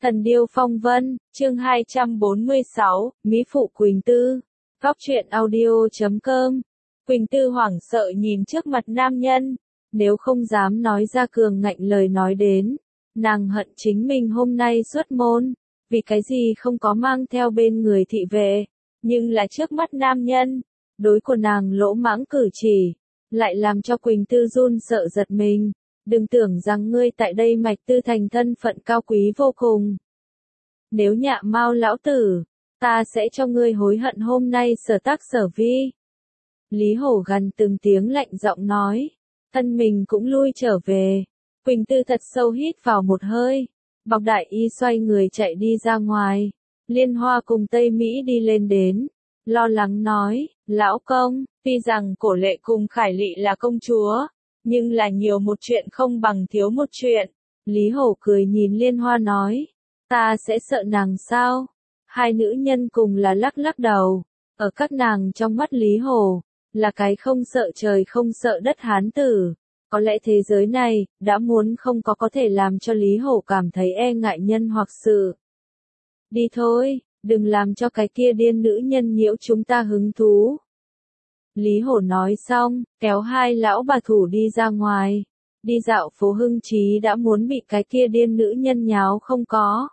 Thần điêu phong vân, chương 246, Mỹ phụ Quỳnh Tư. Góc truyện audio.com. Quỳnh Tư hoảng sợ nhìn trước mặt nam nhân, nếu không dám nói ra cường ngạnh lời nói đến. Nàng hận chính mình hôm nay xuất môn, vì cái gì không có mang theo bên người thị vệ, nhưng là trước mắt nam nhân, đối của nàng lỗ mãng cử chỉ, lại làm cho Quỳnh Tư run sợ giật mình. Đừng tưởng rằng ngươi tại đây Mạch Tư thành thân phận cao quý vô cùng. Nếu nhạ mau lão tử, ta sẽ cho ngươi hối hận hôm nay sở tác sở vi. Lý Hổ gần từng tiếng lạnh giọng nói, thân mình cũng lui trở về. Quỳnh Tư thật sâu hít vào một hơi, bọc đại y xoay người chạy đi ra ngoài. Liên Hoa cùng Tây Mỹ đi lên đến, lo lắng nói, lão công, tuy rằng Cổ Lệ cùng Khải Lị là công chúa, nhưng là nhiều một chuyện không bằng thiếu một chuyện. Lý Hổ cười nhìn Liên Hoa nói, ta sẽ sợ nàng sao? Hai nữ nhân cùng là lắc lắc đầu, ở các nàng trong mắt Lý Hổ, là cái không sợ trời không sợ đất hán tử. Có lẽ thế giới này, đã muốn không có thể làm cho Lý Hổ cảm thấy e ngại nhân hoặc sự. Đi thôi, đừng làm cho cái kia điên nữ nhân nhiễu chúng ta hứng thú. Lý Hổ nói xong, kéo hai lão bà thủ đi ra ngoài. Đi dạo phố Hưng Trí đã muốn bị cái kia điên nữ nhân nháo không có.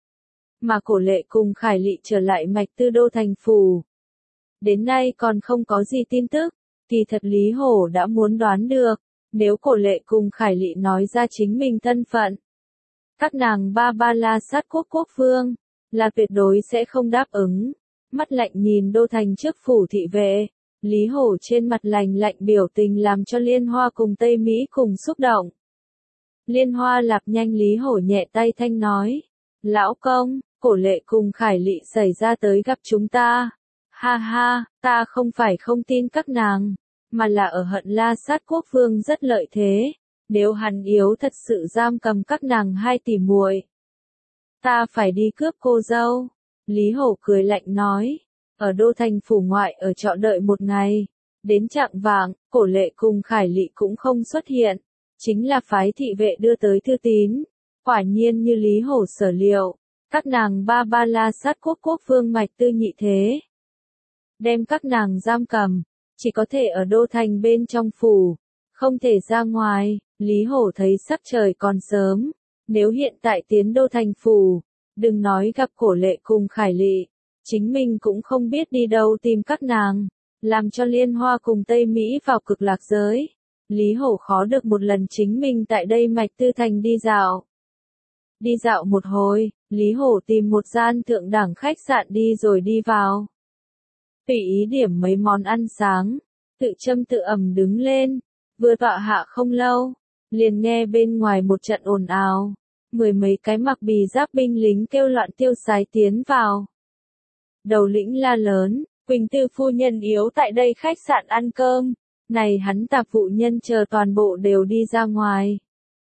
Mà Cổ Lệ cùng Khải Lị trở lại Mạch Tư đô thành phủ. Đến nay còn không có gì tin tức, kỳ thật Lý Hổ đã muốn đoán được, nếu Cổ Lệ cùng Khải Lị nói ra chính mình thân phận. Các nàng ba la sát quốc vương, là tuyệt đối sẽ không đáp ứng. Mắt lạnh nhìn đô thành trước phủ thị vệ. Lý Hổ trên mặt lạnh biểu tình làm cho Liên Hoa cùng Tây Mỹ cùng xúc động. Liên Hoa lặp nhanh Lý Hổ nhẹ tay thanh nói. Lão công, Cổ Lệ cùng Khải Lị xảy ra tới gặp chúng ta. Ha ha, ta không phải không tin các nàng, mà là ở hận la sát quốc vương rất lợi thế. Nếu hắn yếu thật sự giam cầm các nàng hai tỷ muội, ta phải đi cướp cô dâu. Lý Hổ cười lạnh nói. Ở đô thành phủ ngoại ở trọ đợi một ngày, đến chạng vạng, Cổ Lệ cùng Khải Lị cũng không xuất hiện, chính là phái thị vệ đưa tới thư tín. Quả nhiên như Lý Hổ sở liệu, các nàng ba la sát quốc vương Mạch Tư nhị thế. Đem các nàng giam cầm, chỉ có thể ở đô thành bên trong phủ, không thể ra ngoài. Lý Hổ thấy sắc trời còn sớm, nếu hiện tại tiến đô thành phủ, đừng nói gặp Cổ Lệ cùng Khải Lị. Chính mình cũng không biết đi đâu tìm các nàng, làm cho Liên Hoa cùng Tây Mỹ vào cực lạc giới. Lý Hổ khó được một lần chính mình tại đây Mạch Tư thành đi dạo. Đi dạo một hồi, Lý Hổ tìm một gian thượng đẳng khách sạn đi rồi đi vào. Tùy ý điểm mấy món ăn sáng, tự châm tự ẩm đứng lên, vừa tọa hạ không lâu, liền nghe bên ngoài một trận ồn ào, mười mấy cái mặc bì giáp binh lính kêu loạn tiêu sái tiến vào. Đầu lĩnh la lớn, Quỳnh Tư phu nhân yếu tại đây khách sạn ăn cơm, này hắn tạp vụ nhân chờ toàn bộ đều đi ra ngoài.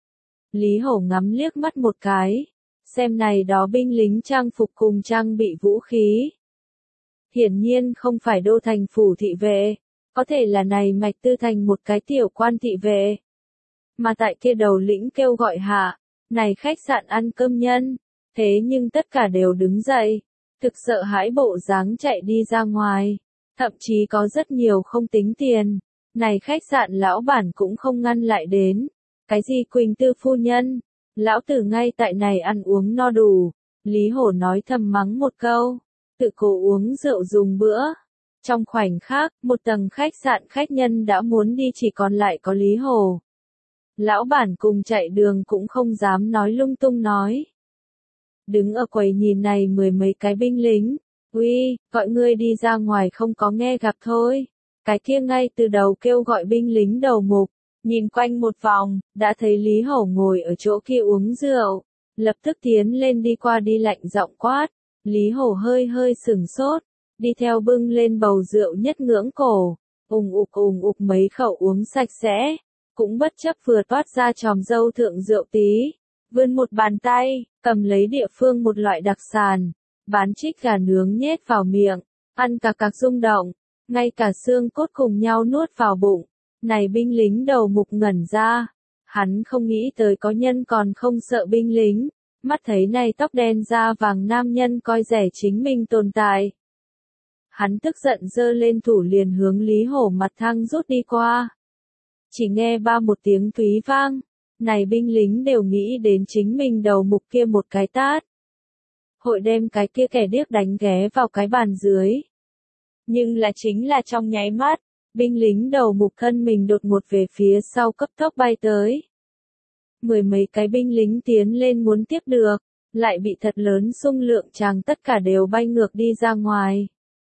Lý Hổ ngắm liếc mắt một cái, xem này đó binh lính trang phục cùng trang bị vũ khí. Hiển nhiên không phải đô thành phủ thị vệ, có thể là này Mạch Tư thành một cái tiểu quan thị vệ. Mà tại kia đầu lĩnh kêu gọi hạ, này khách sạn ăn cơm nhân, thế nhưng tất cả đều đứng dậy. Thực sợ hãi bộ dáng chạy đi ra ngoài, thậm chí có rất nhiều không tính tiền. Này khách sạn lão bản cũng không ngăn lại đến. Cái gì Quỳnh Tư phu nhân? Lão tử ngay tại này ăn uống no đủ. Lý Hổ nói thầm mắng một câu, tự cố uống rượu dùng bữa. Trong khoảnh khắc, một tầng khách sạn khách nhân đã muốn đi chỉ còn lại có Lý Hổ. Lão bản cùng chạy đường cũng không dám nói lung tung nói. Đứng ở quầy nhìn này mười mấy cái binh lính, uy, gọi ngươi đi ra ngoài không có nghe gặp thôi. Cái kia ngay từ đầu kêu gọi binh lính đầu mục, nhìn quanh một vòng, đã thấy Lý Hổ ngồi ở chỗ kia uống rượu, lập tức tiến lên đi qua đi lạnh giọng quát. Lý Hổ hơi sửng sốt, đi theo bưng lên bầu rượu nhất ngưỡng cổ, ùng ục mấy khẩu uống sạch sẽ, cũng bất chấp vừa toát ra tròm dâu thượng rượu tí. Vươn một bàn tay, cầm lấy địa phương một loại đặc sản, bán trích gà nướng nhét vào miệng, ăn cạc rung động, ngay cả xương cốt cùng nhau nuốt vào bụng. Này binh lính đầu mục ngẩn ra, hắn không nghĩ tới có nhân còn không sợ binh lính, mắt thấy này tóc đen da vàng nam nhân coi rẻ chính mình tồn tại. Hắn tức giận giơ lên thủ liền hướng Lý Hổ mặt thăng rút đi qua. Chỉ nghe ba một tiếng túy vang, này binh lính đều nghĩ đến chính mình đầu mục kia một cái tát. Hội đem cái kia kẻ điếc đánh ghé vào cái bàn dưới. Nhưng là chính là trong nháy mắt, binh lính đầu mục thân mình đột ngột về phía sau cấp tốc bay tới. Mười mấy cái binh lính tiến lên muốn tiếp được, lại bị thật lớn xung lượng tràng tất cả đều bay ngược đi ra ngoài.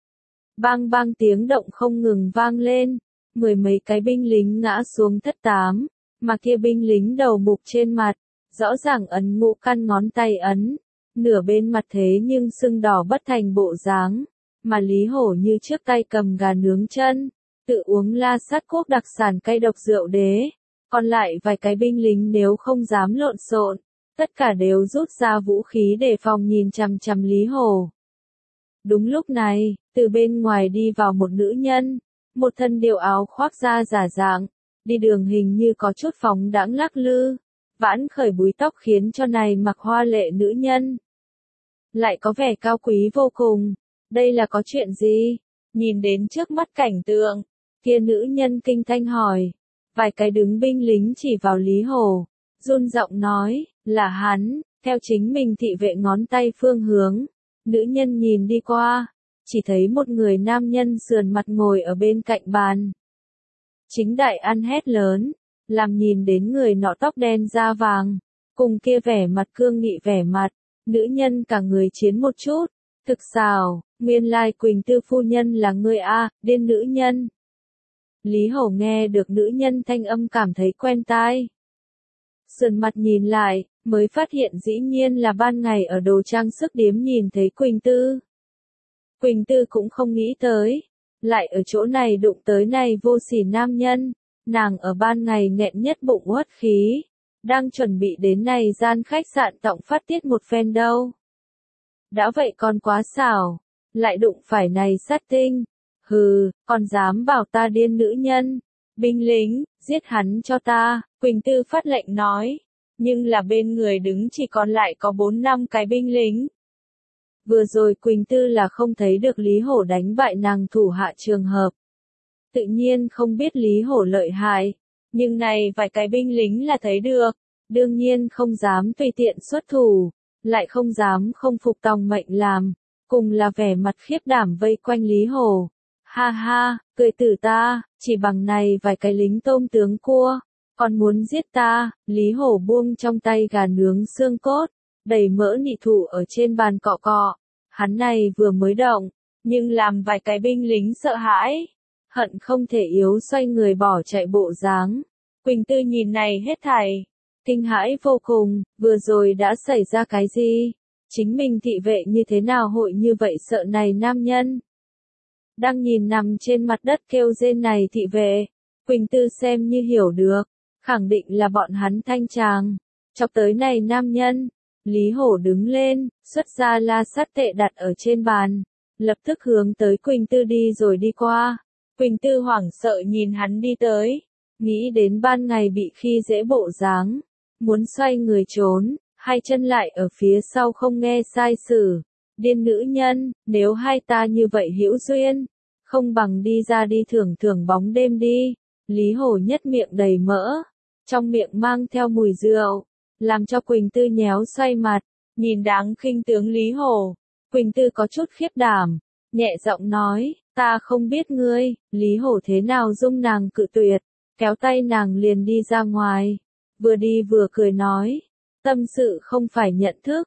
Bang bang tiếng động không ngừng vang lên, mười mấy cái binh lính ngã xuống thất tám, mà kia binh lính đầu mục trên mặt, rõ ràng ấn ngũ căn ngón tay ấn, nửa bên mặt thế nhưng sưng đỏ bất thành bộ dáng, mà Lý Hổ như trước tay cầm gà nướng chân, tự uống La Sát Quốc đặc sản cay độc rượu đế, còn lại vài cái binh lính nếu không dám lộn xộn, tất cả đều rút ra vũ khí để phòng nhìn chằm chằm Lý Hổ. Đúng lúc này, từ bên ngoài đi vào một nữ nhân, một thân điều áo khoác da giả dạng, đi đường hình như có chút phóng đãng lắc lư, vãn khởi búi tóc khiến cho này mặc hoa lệ nữ nhân lại có vẻ cao quý vô cùng. Đây là có chuyện gì? Nhìn đến trước mắt cảnh tượng, kia nữ nhân kinh thanh hỏi. Vài cái đứng binh lính chỉ vào Lý Hổ, run giọng nói, là hắn, theo chính mình thị vệ ngón tay phương hướng. Nữ nhân nhìn đi qua, chỉ thấy một người nam nhân sườn mặt ngồi ở bên cạnh bàn. Chính đại ăn hét lớn, làm nhìn đến người nọ tóc đen da vàng, cùng kia vẻ mặt cương nghị vẻ mặt, nữ nhân cả người chiến một chút, thực xào, nguyên lai Quỳnh Tư phu nhân là người a, điên nữ nhân. Lý Hổ nghe được nữ nhân thanh âm cảm thấy quen tai. Sườn mặt nhìn lại, mới phát hiện dĩ nhiên là ban ngày ở đồ trang sức điếm nhìn thấy Quỳnh Tư. Quỳnh Tư cũng không nghĩ tới, lại ở chỗ này đụng tới này vô sỉ nam nhân, nàng ở ban ngày nghẹn nhất bụng uất khí, đang chuẩn bị đến này gian khách sạn tọng phát tiết một phen đâu. Đã vậy còn quá xảo, lại đụng phải này sát tinh, hừ, còn dám bảo ta điên nữ nhân, binh lính, giết hắn cho ta, Quỳnh Tư phát lệnh nói, nhưng là bên người đứng chỉ còn lại có 4-5 cái binh lính. Vừa rồi Quỳnh Tư là không thấy được Lý Hổ đánh bại nàng thủ hạ trường hợp. Tự nhiên không biết Lý Hổ lợi hại, nhưng này vài cái binh lính là thấy được, đương nhiên không dám tùy tiện xuất thủ, lại không dám không phục tòng mệnh làm, cùng là vẻ mặt khiếp đảm vây quanh Lý Hổ. Ha ha, cười tử ta, chỉ bằng này vài cái lính tôm tướng cua, còn muốn giết ta, Lý Hổ buông trong tay gà nướng xương cốt, đầy mỡ nị thủ ở trên bàn cọ cọ. Hắn này vừa mới động, nhưng làm vài cái binh lính sợ hãi, hận không thể yếu xoay người bỏ chạy bộ dáng. Quỳnh Tư nhìn này hết thảy, kinh hãi vô cùng, vừa rồi đã xảy ra cái gì? Chính mình thị vệ như thế nào hội như vậy sợ này nam nhân? Đang nhìn nằm trên mặt đất kêu rên này thị vệ, Quỳnh Tư xem như hiểu được, khẳng định là bọn hắn thanh tràng, chọc tới này nam nhân. Lý Hổ đứng lên, xuất ra la sát tệ đặt ở trên bàn, lập tức hướng tới Quỳnh Tư đi rồi đi qua. Quỳnh Tư hoảng sợ nhìn hắn đi tới, nghĩ đến ban ngày bị khi dễ bộ dáng, muốn xoay người trốn, hai chân lại ở phía sau không nghe sai sử. Điên nữ nhân, nếu hai ta như vậy hữu duyên, không bằng đi ra đi thưởng thưởng bóng đêm đi. Lý Hổ nhất miệng đầy mỡ, trong miệng mang theo mùi rượu, làm cho Quỳnh Tư nhéo xoay mặt, nhìn đáng khinh tướng Lý Hổ. Quỳnh Tư có chút khiếp đảm, nhẹ giọng nói, ta không biết ngươi. Lý Hổ thế nào dung nàng cự tuyệt, kéo tay nàng liền đi ra ngoài, vừa đi vừa cười nói, tâm sự không phải nhận thức,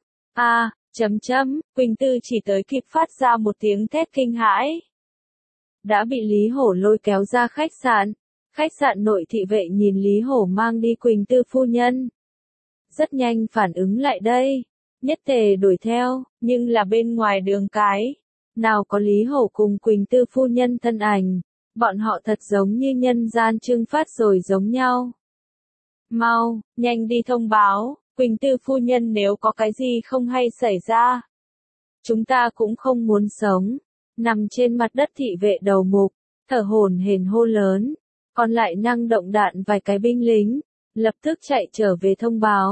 Quỳnh Tư chỉ tới kịp phát ra một tiếng thét kinh hãi. Đã bị Lý Hổ lôi kéo ra khách sạn nội thị vệ nhìn Lý Hổ mang đi Quỳnh Tư phu nhân. Rất nhanh phản ứng lại đây, nhất tề đuổi theo, nhưng là bên ngoài đường cái, nào có Lý Hổ cùng Quỳnh Tư phu nhân thân ảnh, bọn họ thật giống như nhân gian trưng phát rồi giống nhau. Mau, nhanh đi thông báo, Quỳnh Tư phu nhân nếu có cái gì không hay xảy ra. Chúng ta cũng không muốn sống. Nằm trên mặt đất thị vệ đầu mục, thở hổn hển hô lớn, còn lại năng động đạn vài cái binh lính, lập tức chạy trở về thông báo.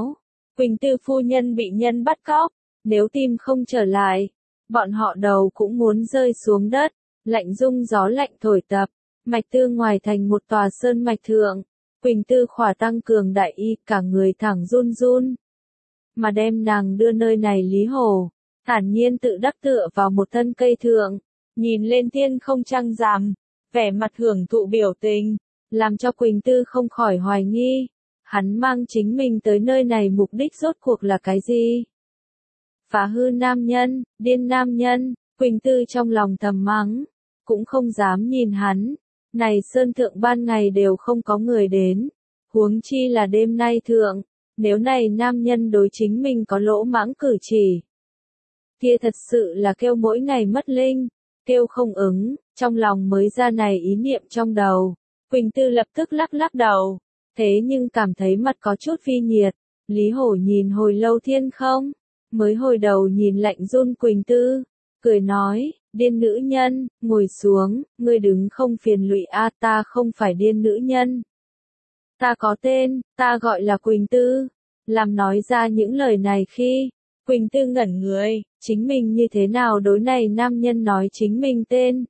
Quỳnh Tư phu nhân bị nhân bắt cóc, nếu tìm không trở lại, bọn họ đầu cũng muốn rơi xuống đất, lạnh rung gió lạnh thổi tập, mạch tư ngoài thành một tòa sơn mạch thượng, Quỳnh Tư khỏa tăng cường đại y, cả người thẳng run run. Mà đem nàng đưa nơi này Lý Hổ, thản nhiên tự đắc tựa vào một thân cây thượng, nhìn lên thiên không trăng rằm, vẻ mặt hưởng thụ biểu tình, làm cho Quỳnh Tư không khỏi hoài nghi, hắn mang chính mình tới nơi này mục đích rốt cuộc là cái gì? Phá hư nam nhân, điên nam nhân, Quỳnh Tư trong lòng thầm mắng, cũng không dám nhìn hắn, này sơn thượng ban ngày đều không có người đến, huống chi là đêm nay thượng, nếu này nam nhân đối chính mình có lỗ mãng cử chỉ, kia thật sự là kêu mỗi ngày mất linh, kêu không ứng, trong lòng mới ra này ý niệm trong đầu, Quỳnh Tư lập tức lắc lắc đầu, thế nhưng cảm thấy mặt có chút phi nhiệt, Lý Hổ nhìn hồi lâu thiên không, mới hồi đầu nhìn lạnh run Quỳnh Tư, cười nói, điên nữ nhân, ngồi xuống, ngươi đứng không phiền lụy a, ta không phải điên nữ nhân. Ta có tên, ta gọi là Quỳnh Tư. Làm nói ra những lời này khi, Quỳnh Tư ngẩn người, chính mình như thế nào đối này nam nhân nói chính mình tên.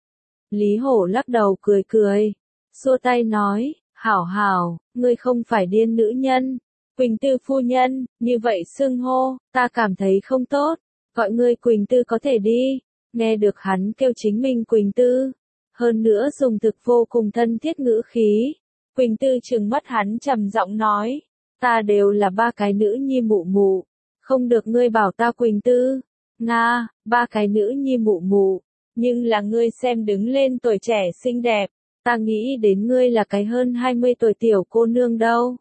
Lý Hổ lắc đầu cười cười, xua tay nói, hảo hảo, ngươi không phải điên nữ nhân. Quỳnh Tư phu nhân, như vậy xưng hô, ta cảm thấy không tốt, gọi ngươi Quỳnh Tư có thể đi. Nghe được hắn kêu chính mình Quỳnh Tư, hơn nữa dùng thực vô cùng thân thiết ngữ khí. Quỳnh Tư trừng mắt hắn trầm giọng nói, ta đều là ba cái nữ nhi mụ mụ, không được ngươi bảo ta Quỳnh Tư. Nga, ba cái nữ nhi mụ mụ, nhưng là ngươi xem đứng lên tuổi trẻ xinh đẹp, ta nghĩ đến ngươi là cái hơn 20 tuổi tiểu cô nương đâu.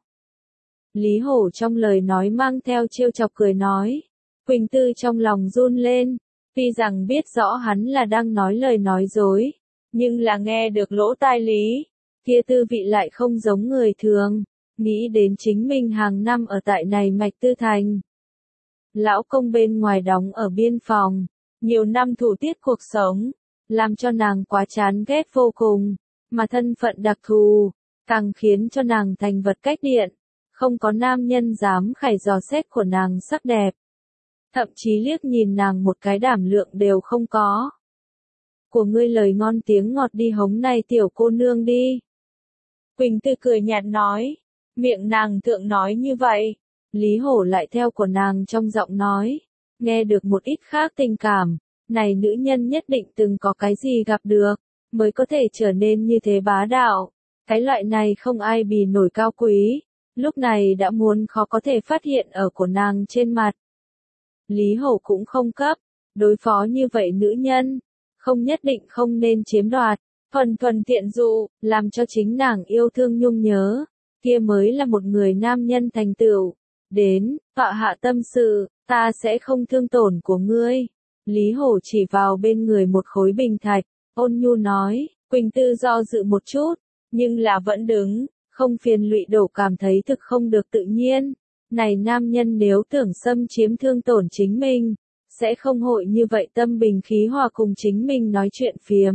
Lý Hổ trong lời nói mang theo trêu chọc cười nói, Quỳnh Tư trong lòng run lên, tuy rằng biết rõ hắn là đang nói lời nói dối, nhưng là nghe được lỗ tai Lý, kia tư vị lại không giống người thường, nghĩ đến chính mình hàng năm ở tại này Mạch Tư Thành. Lão công bên ngoài đóng ở biên phòng, nhiều năm thủ tiết cuộc sống, làm cho nàng quá chán ghét vô cùng, mà thân phận đặc thù, càng khiến cho nàng thành vật cách điện, không có nam nhân dám khải dò xét của nàng sắc đẹp. Thậm chí liếc nhìn nàng một cái đảm lượng đều không có. Của ngươi lời ngon tiếng ngọt đi hống này tiểu cô nương đi. Quỳnh Tư cười nhạt nói, miệng nàng thượng nói như vậy, Lý Hổ lại theo của nàng trong giọng nói, nghe được một ít khác tình cảm, này nữ nhân nhất định từng có cái gì gặp được, mới có thể trở nên như thế bá đạo, cái loại này không ai bì nổi cao quý, lúc này đã muốn khó có thể phát hiện ở của nàng trên mặt. Lý Hổ cũng không cấp, đối phó như vậy nữ nhân, không nhất định không nên chiếm đoạt, thuần tiện dụ, làm cho chính nàng yêu thương nhung nhớ, kia mới là một người nam nhân thành tựu. Đến, tọa hạ tâm sự, ta sẽ không thương tổn của ngươi. Lý Hổ chỉ vào bên người một khối bình thạch, ôn nhu nói, Quỳnh Tư do dự một chút, nhưng là vẫn đứng, không phiền lụy đổ cảm thấy thực không được tự nhiên. Này nam nhân nếu tưởng xâm chiếm thương tổn chính mình, sẽ không hội như vậy tâm bình khí hòa cùng chính mình nói chuyện phiếm.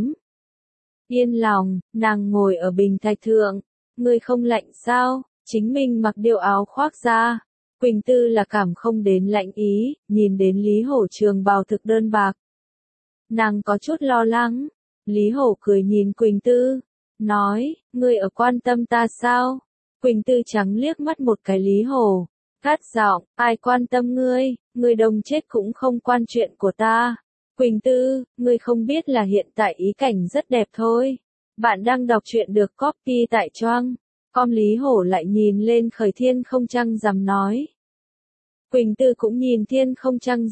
Yên lòng, nàng ngồi ở bình thạch thượng, ngươi không lạnh sao, chính mình mặc điều áo khoác ra. Quỳnh Tư là cảm không đến lạnh ý, nhìn đến Lý Hổ trường bào thực đơn bạc. Nàng có chút lo lắng, Lý Hổ cười nhìn Quỳnh Tư, nói, ngươi ở quan tâm ta sao? Quỳnh Tư trắng liếc mắt một cái Lý Hổ, gắt giọng, ai quan tâm ngươi, ngươi đồng chết cũng không quan chuyện của ta. Quỳnh Tư, ngươi không biết là hiện tại ý cảnh rất đẹp thôi. Bạn đang đọc truyện được copy tại Choang. Com. Lý Hổ lại nhìn lên khởi thiên không trăng rằm nói. Quỳnh Tư cũng nhìn thiên không trăng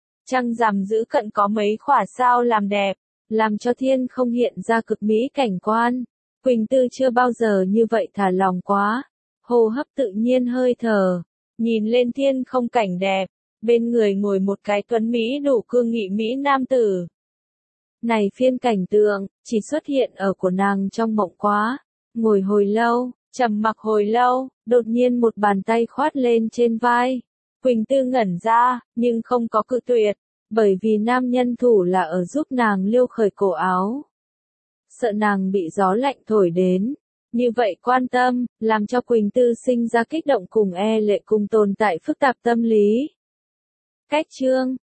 rằm giữ cận có mấy khỏa sao làm đẹp, làm cho thiên không hiện ra cực mỹ cảnh quan. Quỳnh Tư chưa bao giờ như vậy thả lòng quá, hô hấp tự nhiên hơi thở, nhìn lên thiên không cảnh đẹp, bên người ngồi một cái tuấn mỹ đủ cương nghị mỹ nam tử. Này phiên cảnh tượng, chỉ xuất hiện ở của nàng trong mộng quá, ngồi hồi lâu, trầm mặc hồi lâu, đột nhiên một bàn tay khoát lên trên vai. Quỳnh Tư ngẩn ra, nhưng không có cự tuyệt, bởi vì nam nhân thủ là ở giúp nàng liêu khởi cổ áo. Sợ nàng bị gió lạnh thổi đến, Như vậy quan tâm, làm cho Quỳnh Tư sinh ra kích động cùng e lệ cùng tồn tại phức tạp tâm lý. Cách chương